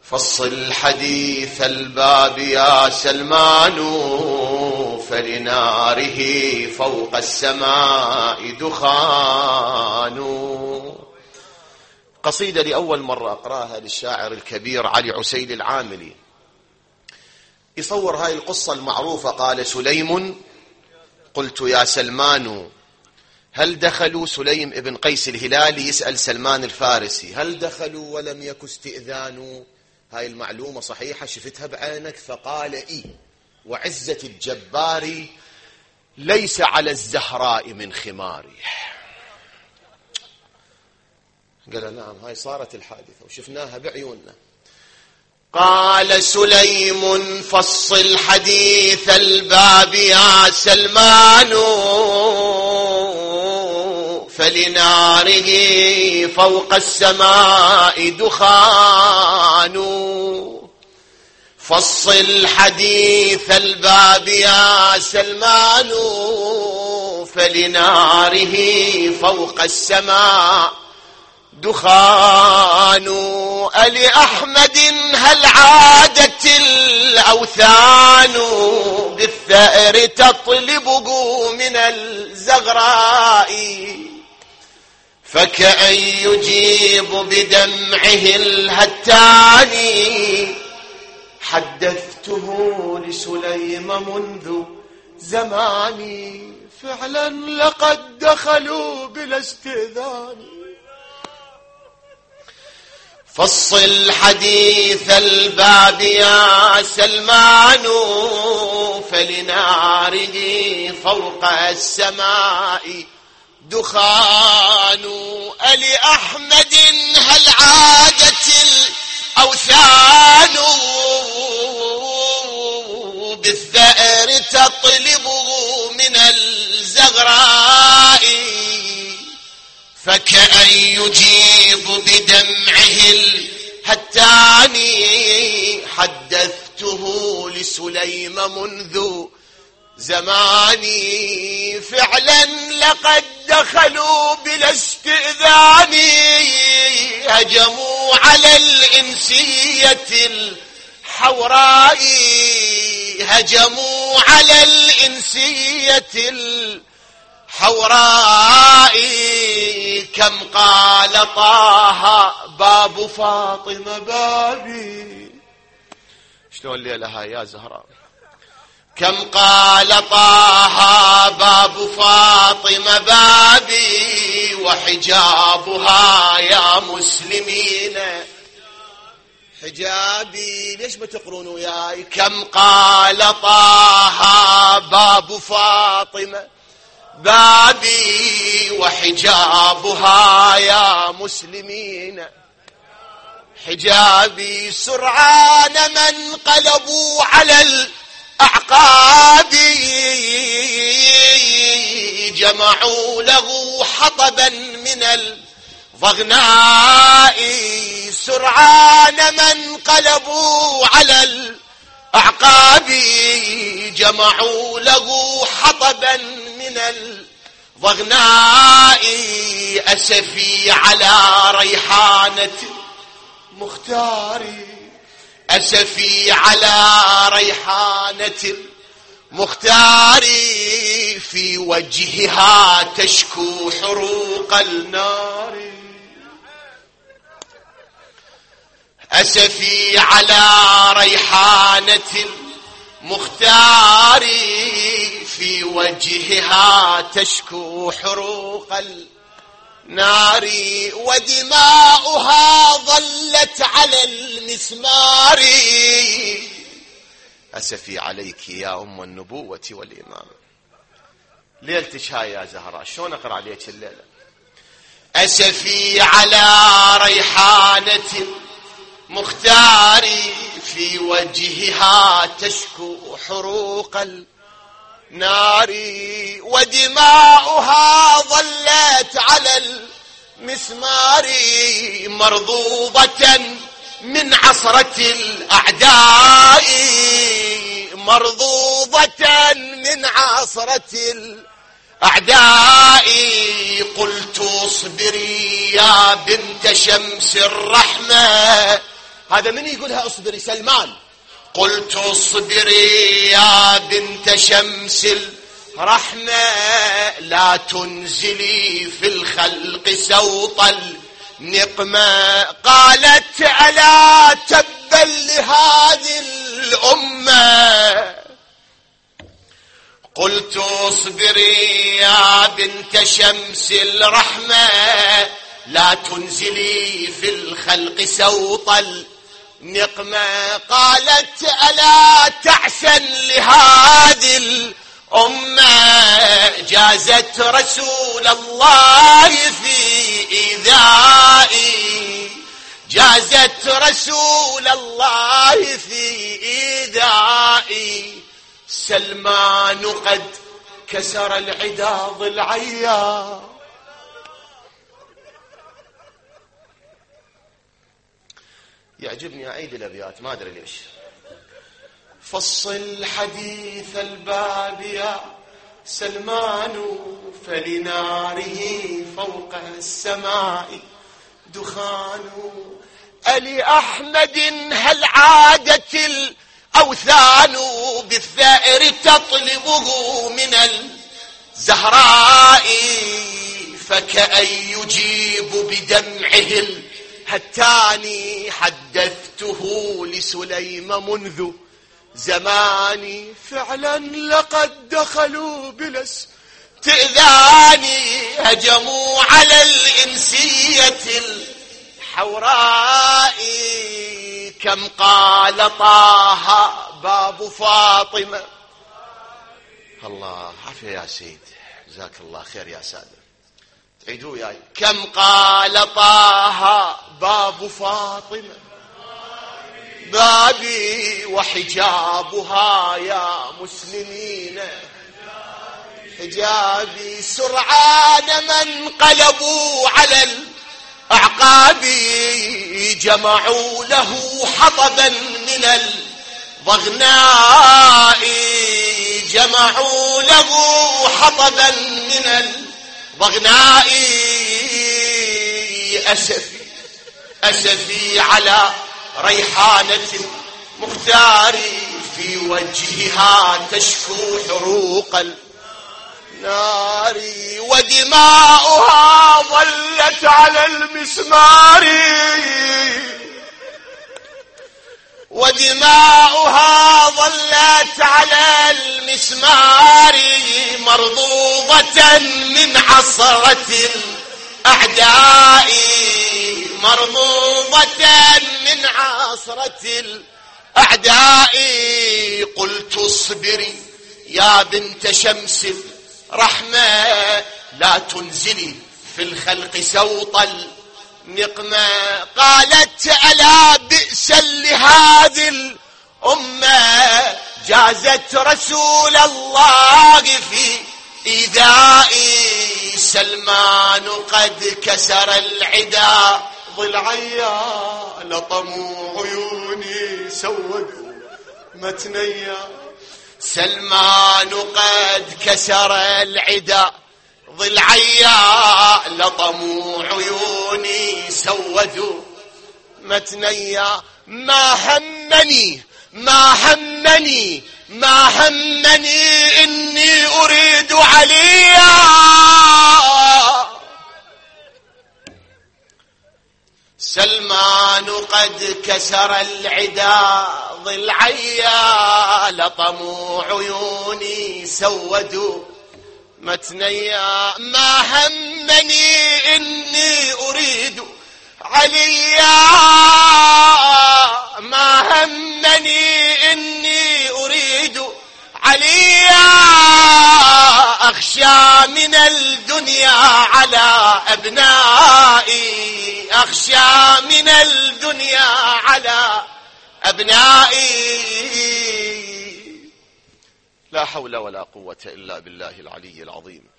فصل حديث الباب يا سلمان فلناره فوق السماء دخان. قصيدة لأول مرة أقرأها للشاعر الكبير علي عسيل العاملي. يصور هاي القصة المعروفة. قال سليم: قلت يا سلمان هل دخلوا؟ سليم ابن قيس الهلالي يسأل سلمان الفارسي: هل دخلوا ولم يك استئذان؟ هاي المعلومة صحيحة شفتها بعينك؟ فقال: إيه، وعزة الجبار ليس على الزهراء من خماري. قال: نعم، هاي صارت الحادثة وشفناها بعيوننا. قال سليم: فصل حديث الباب يا سلمان فلناره فوق السماء دخان. فصل حديث الباب يا سلمان فلناره فوق السماء دخان. ألأحمد هل عادت الأوثان بالثأر تطلبه من الزغراء؟ فكأن يجيب بدمعه الهتان. حدثته لسليم منذ زماني فعلا لقد دخلوا بلا استئذان. فصل حديث الباب يا سلمان فلناره فوق السماء دخان. ألأحمد هل عادت الأوثان بالثأر تطلبه من الزغراء؟ فكأن يجيب بدمعه الهتان. حدثته لسليم منذ زماني فعلا لقد دخلوا بلا استئذان. هجموا على الإنسية الحوراء، هجموا على الإنسية الحوراء. كم قال طه باب فاطمة بابي. شلون ليلها يا زهراء؟ كم قال طه باب فاطمة بابي وحجابها يا مسلمين حجابي. ليش ما تقرون وياي؟ كم قال طه باب فاطمة بابي وحجابها يا مسلمين حجابي. سرعان من قلبوا على الأعقاب جمعوا له حطبا من الضغناء. سرعان من قلبوا على الأعقاب جمعوا له حطبا من الضغناء. أسفي على ريحانة مختاري، أسفي على ريحانة مختاري في وجهها تشكو حروق النار. أسفي على ريحانة مختاري في وجهها تشكو حروق النار. ودماؤها ظلت على المسمار. أسفي عليك يا أم النبوة والإمام. ليلتك هاي يا زهراء شلون أقرأ عليك الليلة؟ أسفي على ريحانة مختاري في وجهها تشكو حروق النار. ودماؤها ظلت على المسمار مرضوضة من عصرة الأعداء. مرضوضة من عصرة الأعداء. قلت اصبري يا بنت شمس الرحمة هذا من يقولها اصبري؟ سلمان. قلت اصبري يا بنت شمس الرحمة لا تنزلي في الخلق سوط النقمة. قالت ألا تبا لهذه الأمة. قلت اصبري يا بنت شمس الرحمة لا تنزلي في الخلق سوط النقمة. قالت ألا تعسا لهذه الأمة. جازت رسول الله في إيذائي. جازت رسول الله في إيذائي. سلمان قد كسر العدا ضلعيا. يعجبني أعيد الأبيات ما أدري ليش. فصل حديث الباب يا سلمان فلناره فوق السماء دخان. ألي أحمد هل عادت الأوثان بالثأر تطلبه من الزهراء. فكأن يجيب بدمعه الهتاني. حدثته لسليم منذ زماني فعلا لقد دخلوا بلا استئذان. هجموا على الإنسية الحوراء. كم قال طه باب فاطمة. الله عافية يا سيد جزاك الله خير يا سادة تعيدوا وياي. كم قال طه باب فاطمة بابي وحجابها يا مسلمين حجابي. سرعان من قلبوا على الأعقاب. جمعوا له حطبا من الضغناء. جمعوا له حطبا من الضغناء. أسفي على ريحانة مختار في وجهها تشكو حروق النار. ودماؤها ظلت على المسمار. ودماؤها ظلت على المسمار. مرضوضة من عصرة الأعداء. مرضوضة من عصرة الأعداء. قلت اصبري يا بنت شمس الرحمة لا تنزلي في الخلق سوط النقمة. قالت ألا بئسا لهذه الأمة. جازت رسول الله في إيذائي. سلمان قد كسر العدا ضلعيا. لطموا عيوني سودوا متنيا. سلمان قد كسر العدا ضلعيا. لطموا عيوني سودوا متنيا. ما همني إني أريد عليا. سلمان قد كسر العدا ضلعيا. لطموا عيوني سودوا متنيا. ما همني إني أريد عليا. ما همني إني أريد عليا. أخشى من الدنيا على أبنائي. أخشى من الدنيا على أبنائي. لا حول ولا قوة إلا بالله العلي العظيم.